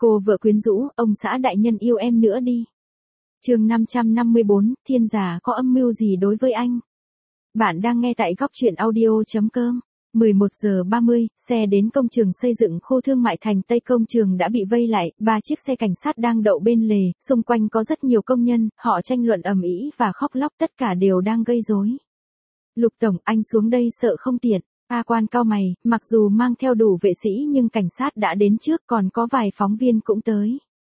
Cô vợ quyến rũ, ông xã đại nhân yêu em nữa đi. Chương 554, thiên giả có âm mưu gì đối với anh? Bạn đang nghe tại góc truyện audio.com. 11 giờ 30, xe đến công trường xây dựng khu thương mại thành Tây. Công trường đã bị vây lại, 3 chiếc xe cảnh sát đang đậu bên lề, xung quanh có rất nhiều công nhân, họ tranh luận ầm ĩ và khóc lóc, tất cả đều đang gây rối. Lục tổng, anh xuống đây sợ không tiện. A Quan cau mày, mặc dù mang theo đủ vệ sĩ nhưng cảnh sát đã đến trước, còn có vài phóng viên cũng tới.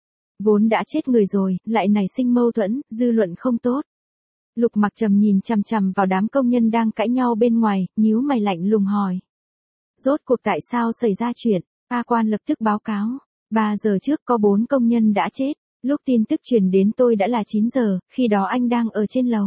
Vốn đã chết người rồi, lại nảy sinh mâu thuẫn, dư luận không tốt. Lục Mặc Trầm nhìn chằm chằm vào đám công nhân đang cãi nhau bên ngoài, nhíu mày lạnh lùng hỏi. Rốt cuộc tại sao xảy ra chuyện? A Quan lập tức báo cáo. 3 giờ trước có 4 công nhân đã chết. Lúc tin tức truyền đến tôi đã là 9 giờ, khi đó anh đang ở trên lầu.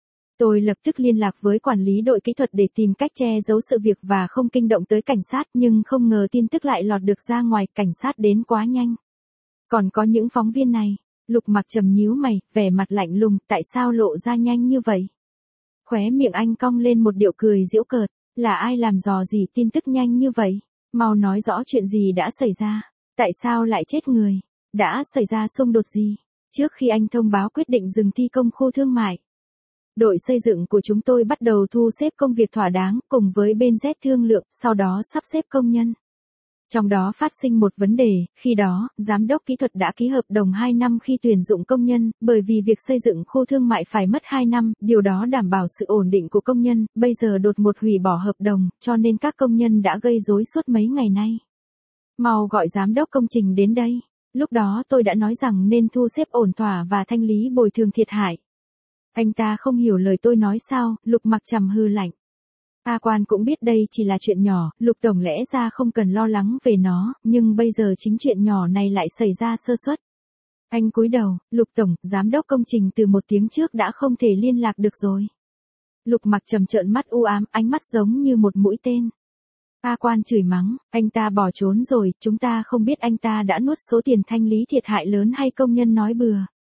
Tôi lập tức liên lạc với quản lý đội kỹ thuật để tìm cách che giấu sự việc và không kinh động tới cảnh sát, nhưng không ngờ tin tức lại lọt được ra ngoài, cảnh sát đến quá nhanh. Còn có những phóng viên này. Lục Mặc Trầm nhíu mày, vẻ mặt lạnh lùng, tại sao lộ ra nhanh như vậy? Khóe miệng anh cong lên một điệu cười giễu cợt, là ai làm dò gì tin tức nhanh như vậy? Mau nói rõ chuyện gì đã xảy ra, tại sao lại chết người, đã xảy ra xung đột gì? Trước khi anh thông báo quyết định dừng thi công khu thương mại, đội xây dựng của chúng tôi bắt đầu thu xếp công việc thỏa đáng, cùng với bên Z thương lượng, sau đó sắp xếp công nhân. Trong đó phát sinh một vấn đề, khi đó, giám đốc kỹ thuật đã ký hợp đồng 2 năm khi tuyển dụng công nhân, bởi vì việc xây dựng khu thương mại phải mất 2 năm, điều đó đảm bảo sự ổn định của công nhân, bây giờ đột ngột hủy bỏ hợp đồng, cho nên các công nhân đã gây rối suốt mấy ngày nay. Mau gọi giám đốc công trình đến đây. Lúc đó tôi đã nói rằng nên thu xếp ổn thỏa và thanh lý bồi thường thiệt hại. Anh ta không hiểu lời tôi nói sao? Lục Mặc Trầm hừ lạnh. A Quan cũng biết đây chỉ là chuyện nhỏ, Lục tổng lẽ ra không cần lo lắng về nó, nhưng bây giờ chính chuyện nhỏ này lại xảy ra sơ suất. Anh cúi đầu, Lục tổng, giám đốc công trình từ 1 tiếng trước đã không thể liên lạc được rồi. Lục Mặc Trầm trợn mắt u ám, ánh mắt giống như một mũi tên. A Quan chửi mắng, anh ta bỏ trốn rồi, chúng ta không biết anh ta đã nuốt số tiền thanh lý thiệt hại lớn hay công nhân nói bừa.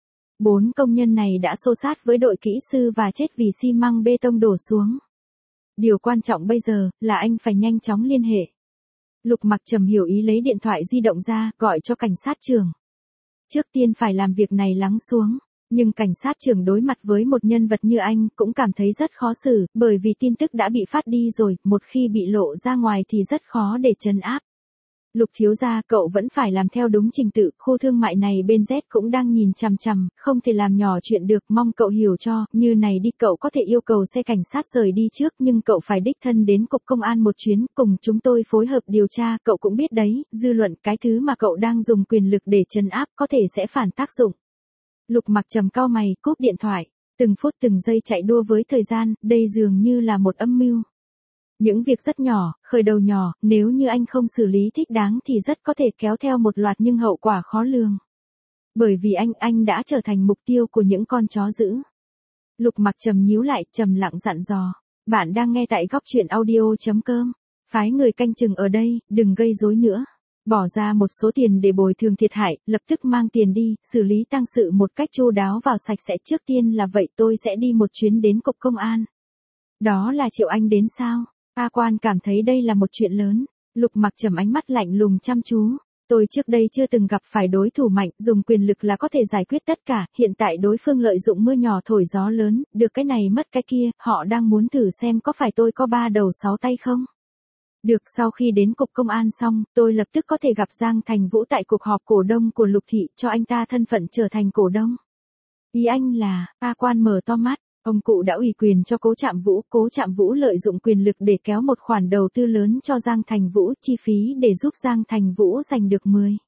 4 công nhân này đã xô sát với đội kỹ sư và chết vì xi măng bê tông đổ xuống. Điều quan trọng bây giờ là anh phải nhanh chóng liên hệ. Lục Mặc Trầm hiểu ý, lấy điện thoại di động ra, gọi cho cảnh sát trưởng. Trước tiên phải làm việc này lắng xuống, nhưng cảnh sát trưởng đối mặt với một nhân vật như anh cũng cảm thấy rất khó xử, bởi vì tin tức đã bị phát đi rồi, một khi bị lộ ra ngoài thì rất khó để trấn áp. Lục thiếu gia, cậu vẫn phải làm theo đúng trình tự, khu thương mại này bên Z cũng đang nhìn chằm chằm, không thể làm nhỏ chuyện được, mong cậu hiểu cho, như này đi, cậu có thể yêu cầu xe cảnh sát rời đi trước, nhưng cậu phải đích thân đến cục công an một chuyến, cùng chúng tôi phối hợp điều tra, cậu cũng biết đấy, dư luận, cái thứ mà cậu đang dùng quyền lực để trấn áp, có thể sẽ phản tác dụng. Lục Mặc Trầm cau mày, cúp điện thoại, từng phút từng giây chạy đua với thời gian, đây dường như là một âm mưu. Những việc rất nhỏ, khởi đầu nhỏ, nếu như anh không xử lý thích đáng thì rất có thể kéo theo một loạt những hậu quả khó lường. Bởi vì anh đã trở thành mục tiêu của những con chó dữ. Lục Mặc Trầm nhíu lại, trầm lặng dặn dò. Bạn đang nghe tại góc truyện audio.com. Phái người canh chừng ở đây, đừng gây rối nữa. Bỏ ra một số tiền để bồi thường thiệt hại, lập tức mang tiền đi, xử lý tang sự một cách chu đáo vào sạch sẽ. Trước tiên là vậy, tôi sẽ đi một chuyến đến cục công an. Đó là triệu anh đến sao? A Quan cảm thấy đây là một chuyện lớn. Lục Mặc Trầm ánh mắt lạnh lùng chăm chú. Tôi trước đây chưa từng gặp phải đối thủ mạnh, dùng quyền lực là có thể giải quyết tất cả, hiện tại đối phương lợi dụng mưa nhỏ thổi gió lớn, được cái này mất cái kia, họ đang muốn thử xem có phải tôi có 3 đầu 6 tay không? Được, sau khi đến cục công an xong, tôi lập tức có thể gặp Giang Thành Vũ tại cuộc họp cổ đông của Lục thị, cho anh ta thân phận trở thành cổ đông. Ý anh là? A Quan mở to mắt. Ông cụ đã ủy quyền cho Cố Trạm Vũ lợi dụng quyền lực để kéo một khoản đầu tư lớn cho Giang Thành Vũ, chi phí để giúp Giang Thành Vũ giành được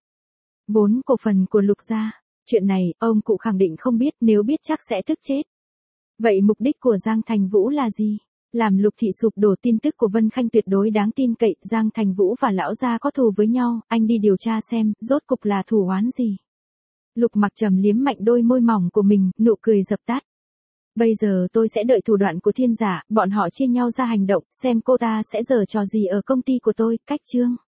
14 cổ phần của Lục gia. Chuyện này, ông cụ khẳng định không biết, nếu biết chắc sẽ tức chết. Vậy mục đích của Giang Thành Vũ là gì? Làm Lục thị sụp đổ, tin tức của Vân Khanh tuyệt đối đáng tin cậy, Giang Thành Vũ và lão gia có thù với nhau, anh đi điều tra xem, rốt cục là thù oán gì? Lục Mặc Trầm liếm mạnh đôi môi mỏng của mình, nụ cười dập tắt. Bây giờ tôi sẽ đợi thủ đoạn của thiên giả, bọn họ chia nhau ra hành động, xem cô ta sẽ giở trò gì ở công ty của tôi. Cách chương